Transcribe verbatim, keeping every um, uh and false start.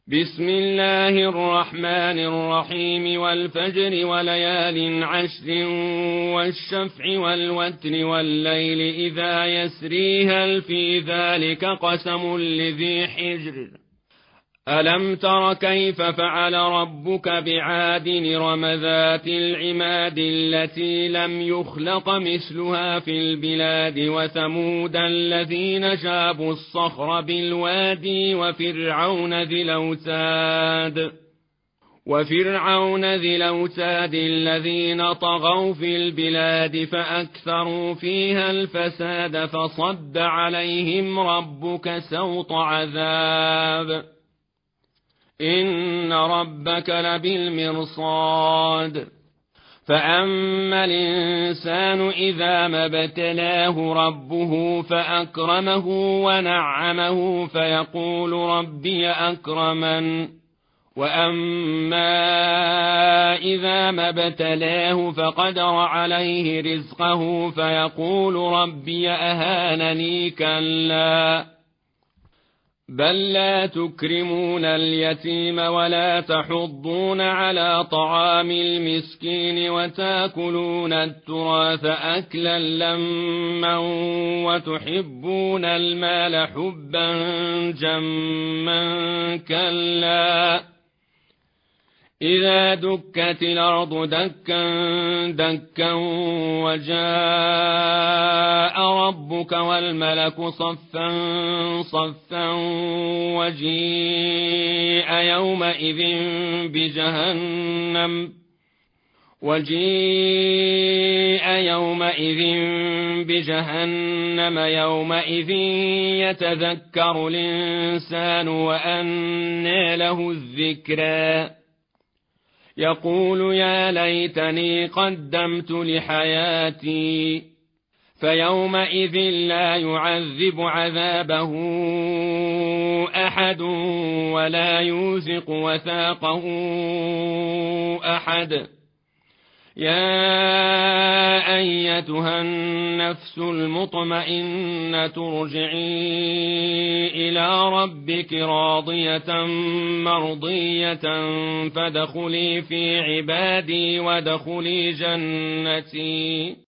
بسم الله الرحمن الرحيم والفجر وليال عشر والشفع والوتر والليل إذا يسري هل في ذلك قسم لذي حجر ألم تر كيف فعل ربك بعاد إرم ذات العماد التي لم يخلق مثلها في البلاد وثمود الذين جابوا الصخر بالوادي وفرعون ذي الأوتاد وفرعون ذي الأوتاد الذين طغوا في البلاد فأكثروا فيها الفساد فصب عليهم ربك سوط عذاب إن ربك لبالمرصاد فأما الإنسان إذا ما ابتلاه ربه فأكرمه ونعمه فيقول ربي أكرمن وأما إذا ما ابتلاه فقدر عليه رزقه فيقول ربي أهانني كلا بل لا تكرمون اليتيم ولا تحضون على طعام المسكين وتاكلون التراث أكلا لما وتحبون المال حبا جما كلا إذا دكت الأرض دكا دكا وجاء ربك والملك صفا صفا وجيء يومئذ بجهنم وجيء يومئذ بجهنم يومئذ يتذكر الإنسان وأنى له الذكرى يقول يا ليتني قدمت لحياتي فيومئذ لا يعذب عذابه أحد ولا يوثق وثاقه أحد يا أيتها النفس المطمئنة ارجعي إلى ربك راضية مرضية فادخلي في عبادي وادخلي جنتي.